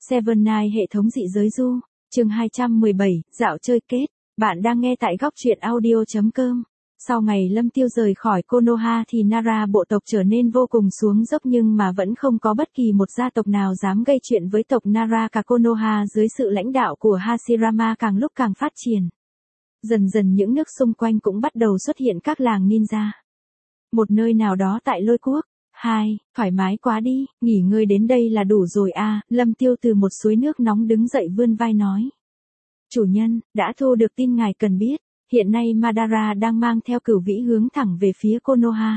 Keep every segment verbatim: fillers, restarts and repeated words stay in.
Seven Night hệ thống dị giới du, chương hai trăm mười bảy, dạo chơi kết. Bạn đang nghe tại góc truyện audio chấm com. Sau ngày Lâm Tiêu rời khỏi Konoha thì Nara bộ tộc trở nên vô cùng xuống dốc, nhưng mà vẫn không có bất kỳ một gia tộc nào dám gây chuyện với tộc Nara cả Konoha. Dưới sự lãnh đạo của Hashirama càng lúc càng phát triển. Dần dần những nước xung quanh cũng bắt đầu xuất hiện các làng ninja. Một nơi nào đó tại Lôi Quốc. Hai, thoải mái quá đi, nghỉ ngơi đến đây là đủ rồi à, Lâm Tiêu từ một suối nước nóng đứng dậy vươn vai nói. Chủ nhân, đã thu được tin ngài cần biết, hiện nay Madara đang mang theo cửu vĩ hướng thẳng về phía Konoha.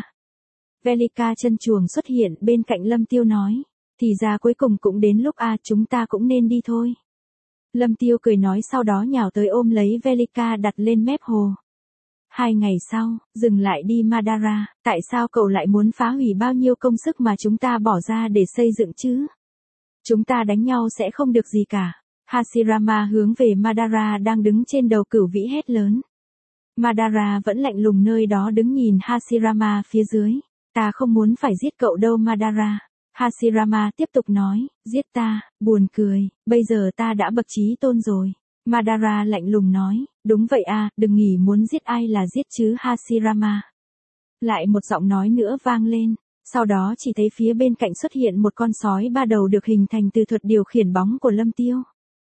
Velika chân chuồng xuất hiện bên cạnh Lâm Tiêu nói, thì ra cuối cùng cũng đến lúc a à, chúng ta cũng nên đi thôi. Lâm Tiêu cười nói sau đó nhào tới ôm lấy Velika đặt lên mép hồ. Hai ngày sau, dừng lại đi Madara, tại sao cậu lại muốn phá hủy bao nhiêu công sức mà chúng ta bỏ ra để xây dựng chứ? Chúng ta đánh nhau sẽ không được gì cả. Hashirama hướng về Madara đang đứng trên đầu cửu vĩ hét lớn. Madara vẫn lạnh lùng nơi đó đứng nhìn Hashirama phía dưới. Ta không muốn phải giết cậu đâu Madara. Hashirama tiếp tục nói, giết ta, buồn cười, bây giờ ta đã bậc chí tôn rồi. Madara lạnh lùng nói, đúng vậy à, đừng nghĩ muốn giết ai là giết chứ Hashirama. Lại một giọng nói nữa vang lên, sau đó chỉ thấy phía bên cạnh xuất hiện một con sói ba đầu được hình thành từ thuật điều khiển bóng của Lâm Tiêu.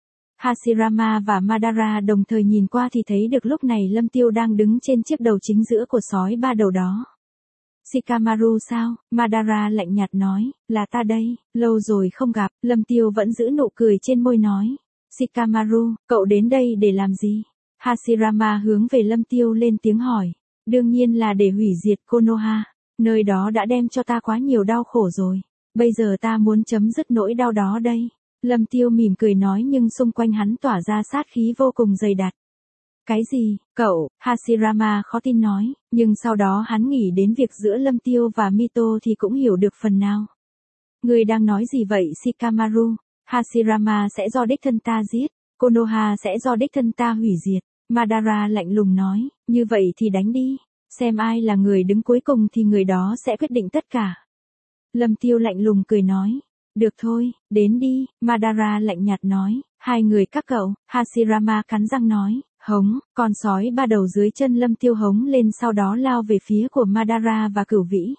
Hashirama và Madara đồng thời nhìn qua thì thấy được lúc này Lâm Tiêu đang đứng trên chiếc đầu chính giữa của sói ba đầu đó. Shikamaru sao? Madara lạnh nhạt nói, là ta đây, lâu rồi không gặp, Lâm Tiêu vẫn giữ nụ cười trên môi nói. Shikamaru, cậu đến đây để làm gì? Hashirama hướng về Lâm Tiêu lên tiếng hỏi. Đương nhiên là để hủy diệt Konoha. Nơi đó đã đem cho ta quá nhiều đau khổ rồi. Bây giờ ta muốn chấm dứt nỗi đau đó đây. Lâm Tiêu mỉm cười nói nhưng xung quanh hắn tỏa ra sát khí vô cùng dày đặc. Cái gì, cậu? Hashirama khó tin nói, nhưng sau đó hắn nghĩ đến việc giữa Lâm Tiêu và Mito thì cũng hiểu được phần nào. Người đang nói gì vậy Shikamaru? Hashirama sẽ do đích thân ta giết, Konoha sẽ do đích thân ta hủy diệt. Madara lạnh lùng nói, như vậy thì đánh đi, xem ai là người đứng cuối cùng thì người đó sẽ quyết định tất cả. Lâm Tiêu lạnh lùng cười nói, được thôi, đến đi, Madara lạnh nhạt nói, hai người các cậu. Hashirama cắn răng nói, hống, con sói ba đầu dưới chân Lâm Tiêu hống lên sau đó lao về phía của Madara và cửu vĩ.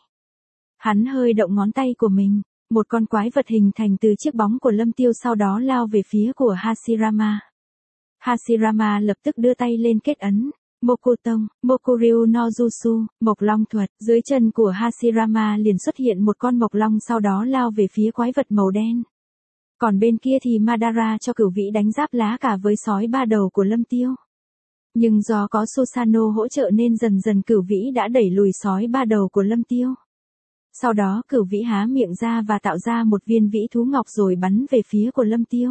Hắn hơi động ngón tay của mình. Một con quái vật hình thành từ chiếc bóng của Lâm Tiêu sau đó lao về phía của Hashirama. Hashirama lập tức đưa tay lên kết ấn. Mokutong, Mokuryu no Jutsu, Mộc Long thuật. Dưới chân của Hashirama liền xuất hiện một con mộc long sau đó lao về phía quái vật màu đen. Còn bên kia thì Madara cho cửu vĩ đánh giáp lá cả với sói ba đầu của Lâm Tiêu. Nhưng do có Susanoo hỗ trợ nên dần dần cửu vĩ đã đẩy lùi sói ba đầu của Lâm Tiêu. Sau đó cửu vĩ há miệng ra và tạo ra một viên vĩ thú ngọc rồi bắn về phía của Lâm Tiêu.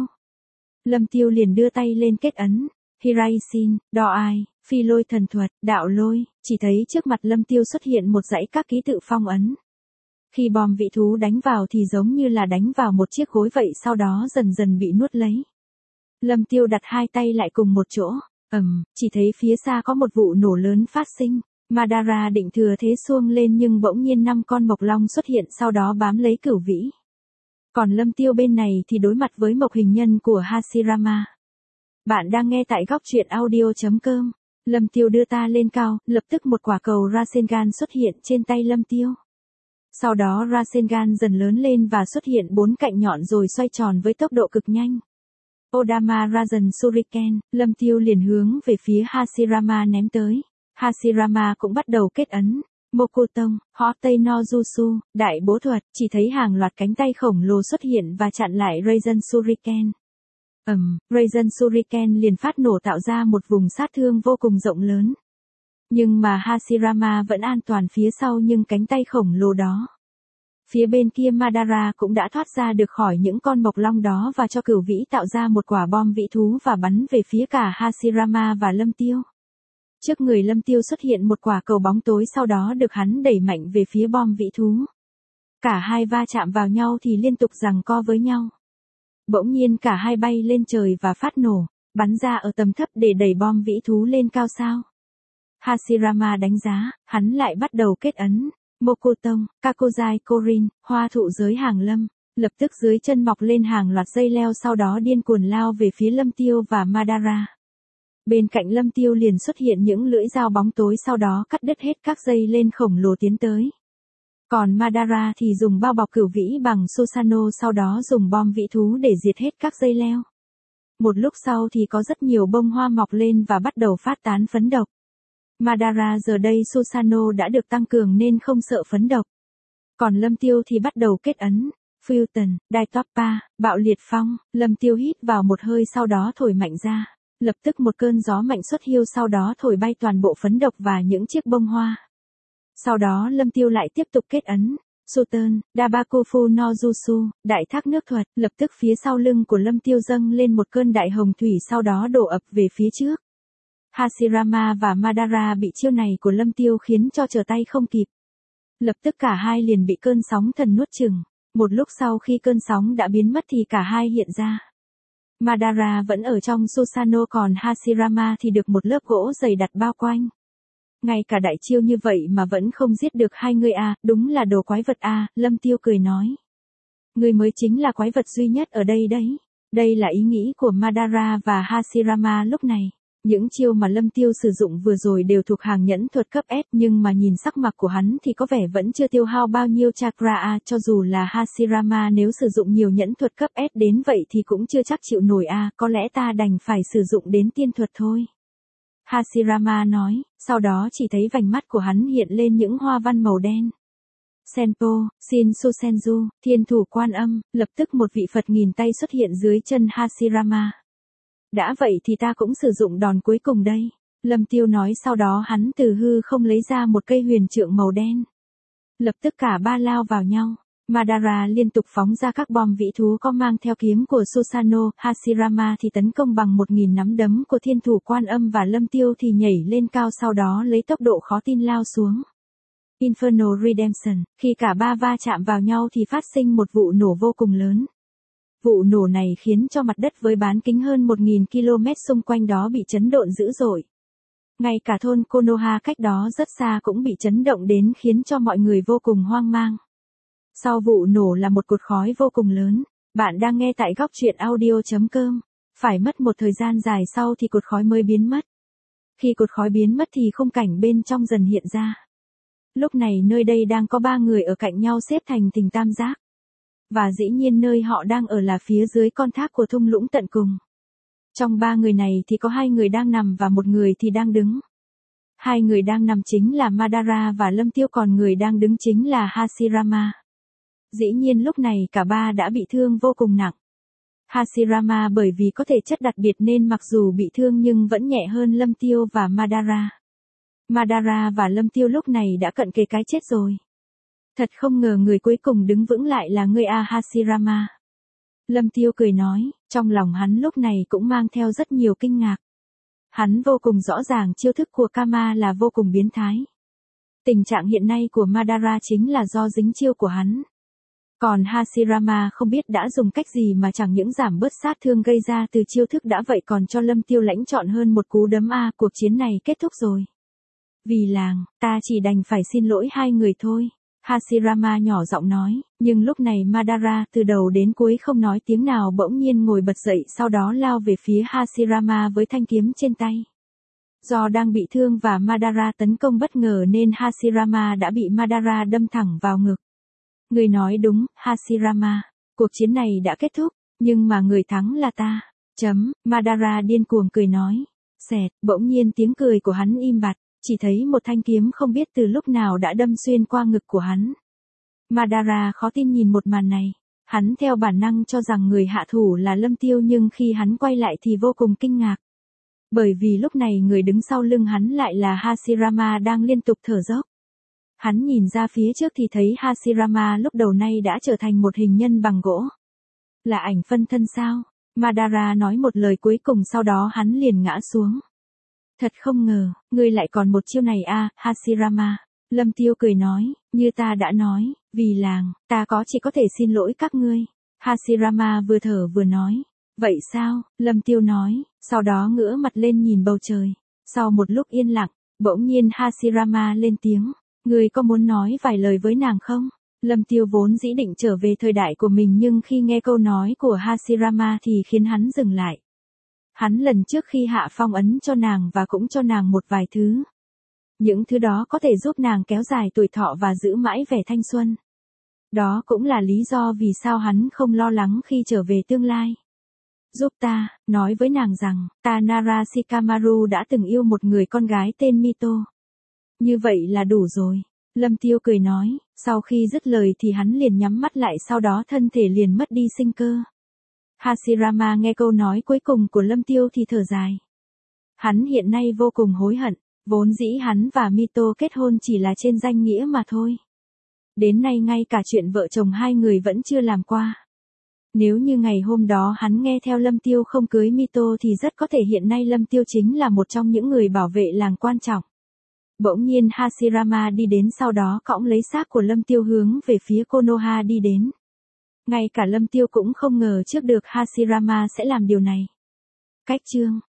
Lâm Tiêu liền đưa tay lên kết ấn. Hiraishin, đo ai, phi lôi thần thuật, đạo lôi, chỉ thấy trước mặt Lâm Tiêu xuất hiện một dãy các ký tự phong ấn. Khi bom vĩ thú đánh vào thì giống như là đánh vào một chiếc gối vậy sau đó dần dần bị nuốt lấy. Lâm Tiêu đặt hai tay lại cùng một chỗ, ầm, chỉ thấy phía xa có một vụ nổ lớn phát sinh. Madara định thừa thế xuông lên nhưng bỗng nhiên năm con mộc long xuất hiện sau đó bám lấy cửu vĩ. Còn Lâm Tiêu bên này thì đối mặt với mộc hình nhân của Hashirama. Bạn đang nghe tại góc truyện audio chấm com. Lâm Tiêu đưa ta lên cao, lập tức một quả cầu Rasengan xuất hiện trên tay Lâm Tiêu. Sau đó Rasengan dần lớn lên và xuất hiện bốn cạnh nhọn rồi xoay tròn với tốc độ cực nhanh. Odama Rasen Shuriken, Lâm Tiêu liền hướng về phía Hashirama ném tới. Hashirama cũng bắt đầu kết ấn. Mokutong, Hotei no Jutsu, đại bố thuật, chỉ thấy hàng loạt cánh tay khổng lồ xuất hiện và chặn lại Rasen Shuriken. Ầm, um, Rasen Shuriken liền phát nổ tạo ra một vùng sát thương vô cùng rộng lớn. Nhưng mà Hashirama vẫn an toàn phía sau nhưng cánh tay khổng lồ đó. Phía bên kia Madara cũng đã thoát ra được khỏi những con mộc long đó và cho cửu vĩ tạo ra một quả bom vĩ thú và bắn về phía cả Hashirama và Lâm Tiêu. Trước người Lâm Tiêu xuất hiện một quả cầu bóng tối sau đó được hắn đẩy mạnh về phía bom vĩ thú. Cả hai va chạm vào nhau thì liên tục giằng co với nhau. Bỗng nhiên cả hai bay lên trời và phát nổ, bắn ra ở tầm thấp để đẩy bom vĩ thú lên cao sao. Hashirama đánh giá, hắn lại bắt đầu kết ấn. Mokutong, Kakozai Korin, hoa thụ giới hàng lâm. Lập tức dưới chân mọc lên hàng loạt dây leo sau đó điên cuồng lao về phía Lâm Tiêu và Madara. Bên cạnh Lâm Tiêu liền xuất hiện những lưỡi dao bóng tối sau đó cắt đứt hết các dây lên khổng lồ tiến tới. Còn Madara thì dùng bao bọc cửu vĩ bằng Susanoo sau đó dùng bom vĩ thú để diệt hết các dây leo. Một lúc sau thì có rất nhiều bông hoa mọc lên và bắt đầu phát tán phấn độc. Madara giờ đây Susanoo đã được tăng cường nên không sợ phấn độc. Còn Lâm Tiêu thì bắt đầu kết ấn. Futon, Daitoppa, bạo liệt phong, Lâm Tiêu hít vào một hơi sau đó thổi mạnh ra. Lập tức một cơn gió mạnh xuất hiu sau đó thổi bay toàn bộ phấn độc và những chiếc bông hoa. Sau đó Lâm Tiêu lại tiếp tục kết ấn. Sutern, Dabakufu no Jutsu, đại thác nước thuật, lập tức phía sau lưng của Lâm Tiêu dâng lên một cơn đại hồng thủy sau đó đổ ập về phía trước. Hashirama và Madara bị chiêu này của Lâm Tiêu khiến cho trở tay không kịp. Lập tức cả hai liền bị cơn sóng thần nuốt chửng. Một lúc sau khi cơn sóng đã biến mất thì cả hai hiện ra. Madara vẫn ở trong Susanoo còn Hashirama thì được một lớp gỗ dày đặt bao quanh. Ngay cả đại chiêu như vậy mà vẫn không giết được hai người à, đúng là đồ quái vật à, Lâm Tiêu cười nói. Người mới chính là quái vật duy nhất ở đây đấy. Đây là ý nghĩ của Madara và Hashirama lúc này. Những chiêu mà Lâm Tiêu sử dụng vừa rồi đều thuộc hàng nhẫn thuật cấp S nhưng mà nhìn sắc mặt của hắn thì có vẻ vẫn chưa tiêu hao bao nhiêu chakra a, cho dù là Hashirama nếu sử dụng nhiều nhẫn thuật cấp S đến vậy thì cũng chưa chắc chịu nổi a, có lẽ ta đành phải sử dụng đến tiên thuật thôi. Hashirama nói, sau đó chỉ thấy vành mắt của hắn hiện lên những hoa văn màu đen. Senpo, Shin Susenju, thiên thủ quan âm, lập tức một vị Phật nghìn tay xuất hiện dưới chân Hashirama. Đã vậy thì ta cũng sử dụng đòn cuối cùng đây. Lâm Tiêu nói sau đó hắn từ hư không lấy ra một cây huyền trượng màu đen. Lập tức cả ba lao vào nhau. Madara liên tục phóng ra các bom vĩ thú có mang theo kiếm của Susanoo, Hashirama thì tấn công bằng một nghìn nắm đấm của thiên thủ quan âm và Lâm Tiêu thì nhảy lên cao sau đó lấy tốc độ khó tin lao xuống. Inferno Redemption, khi cả ba va chạm vào nhau thì phát sinh một vụ nổ vô cùng lớn. Vụ nổ này khiến cho mặt đất với bán kính hơn một nghìn ki lô mét xung quanh đó bị chấn động dữ dội. Ngay cả thôn Konoha cách đó rất xa cũng bị chấn động đến khiến cho mọi người vô cùng hoang mang. Sau vụ nổ là một cột khói vô cùng lớn. Bạn đang nghe tại góc truyện audio chấm com. Phải mất một thời gian dài sau thì cột khói mới biến mất. Khi cột khói biến mất thì khung cảnh bên trong dần hiện ra. Lúc này nơi đây đang có ba người ở cạnh nhau xếp thành hình tam giác. Và dĩ nhiên nơi họ đang ở là phía dưới con thác của thung lũng tận cùng. Trong ba người này thì có hai người đang nằm và một người thì đang đứng. Hai người đang nằm chính là Madara và Lâm Tiêu còn người đang đứng chính là Hashirama. Dĩ nhiên lúc này cả ba đã bị thương vô cùng nặng. Hashirama bởi vì có thể chất đặc biệt nên mặc dù bị thương nhưng vẫn nhẹ hơn Lâm Tiêu và Madara. Madara và Lâm Tiêu lúc này đã cận kề cái chết rồi. Thật không ngờ người cuối cùng đứng vững lại là ngươi a Hashirama. Lâm Tiêu cười nói, trong lòng hắn lúc này cũng mang theo rất nhiều kinh ngạc. Hắn vô cùng rõ ràng chiêu thức của Kama là vô cùng biến thái. Tình trạng hiện nay của Madara chính là do dính chiêu của hắn. Còn Hashirama không biết đã dùng cách gì mà chẳng những giảm bớt sát thương gây ra từ chiêu thức đã vậy còn cho Lâm Tiêu lãnh chọn hơn một cú đấm a, cuộc chiến này kết thúc rồi. Vì làng, ta chỉ đành phải xin lỗi hai người thôi. Hashirama nhỏ giọng nói, nhưng lúc này Madara từ đầu đến cuối không nói tiếng nào bỗng nhiên ngồi bật dậy sau đó lao về phía Hashirama với thanh kiếm trên tay. Do đang bị thương và Madara tấn công bất ngờ nên Hashirama đã bị Madara đâm thẳng vào ngực. Người nói đúng, Hashirama, cuộc chiến này đã kết thúc, nhưng mà người thắng là ta. Chấm, Madara điên cuồng cười nói. Xẹt, bỗng nhiên tiếng cười của hắn im bặt. Chỉ thấy một thanh kiếm không biết từ lúc nào đã đâm xuyên qua ngực của hắn. Madara khó tin nhìn một màn này. Hắn theo bản năng cho rằng người hạ thủ là Lâm Tiêu nhưng khi hắn quay lại thì vô cùng kinh ngạc. Bởi vì lúc này người đứng sau lưng hắn lại là Hashirama đang liên tục thở dốc. Hắn nhìn ra phía trước thì thấy Hashirama lúc đầu nay đã trở thành một hình nhân bằng gỗ. Là ảnh phân thân sao? Madara nói một lời cuối cùng sau đó hắn liền ngã xuống. Thật không ngờ, ngươi lại còn một chiêu này a, Hashirama. Lâm Tiêu cười nói, như ta đã nói, vì làng, ta có chỉ có thể xin lỗi các ngươi. Hashirama vừa thở vừa nói, vậy sao? Lâm Tiêu nói, sau đó ngửa mặt lên nhìn bầu trời. Sau một lúc yên lặng, bỗng nhiên Hashirama lên tiếng, ngươi có muốn nói vài lời với nàng không? Lâm Tiêu vốn dĩ định trở về thời đại của mình nhưng khi nghe câu nói của Hashirama thì khiến hắn dừng lại. Hắn lần trước khi hạ phong ấn cho nàng và cũng cho nàng một vài thứ. Những thứ đó có thể giúp nàng kéo dài tuổi thọ và giữ mãi vẻ thanh xuân. Đó cũng là lý do vì sao hắn không lo lắng khi trở về tương lai. Giúp ta, nói với nàng rằng, ta Nara Shikamaru đã từng yêu một người con gái tên Mito. Như vậy là đủ rồi. Lâm Tiêu cười nói, sau khi dứt lời thì hắn liền nhắm mắt lại sau đó thân thể liền mất đi sinh cơ. Hashirama nghe câu nói cuối cùng của Lâm Tiêu thì thở dài. Hắn hiện nay vô cùng hối hận, vốn dĩ hắn và Mito kết hôn chỉ là trên danh nghĩa mà thôi. Đến nay ngay cả chuyện vợ chồng hai người vẫn chưa làm qua. Nếu như ngày hôm đó hắn nghe theo Lâm Tiêu không cưới Mito thì rất có thể hiện nay Lâm Tiêu chính là một trong những người bảo vệ làng quan trọng. Bỗng nhiên Hashirama đi đến sau đó cõng lấy xác của Lâm Tiêu hướng về phía Konoha đi đến. Ngay cả Lâm Tiêu cũng không ngờ trước được Hashirama sẽ làm điều này. Cách chương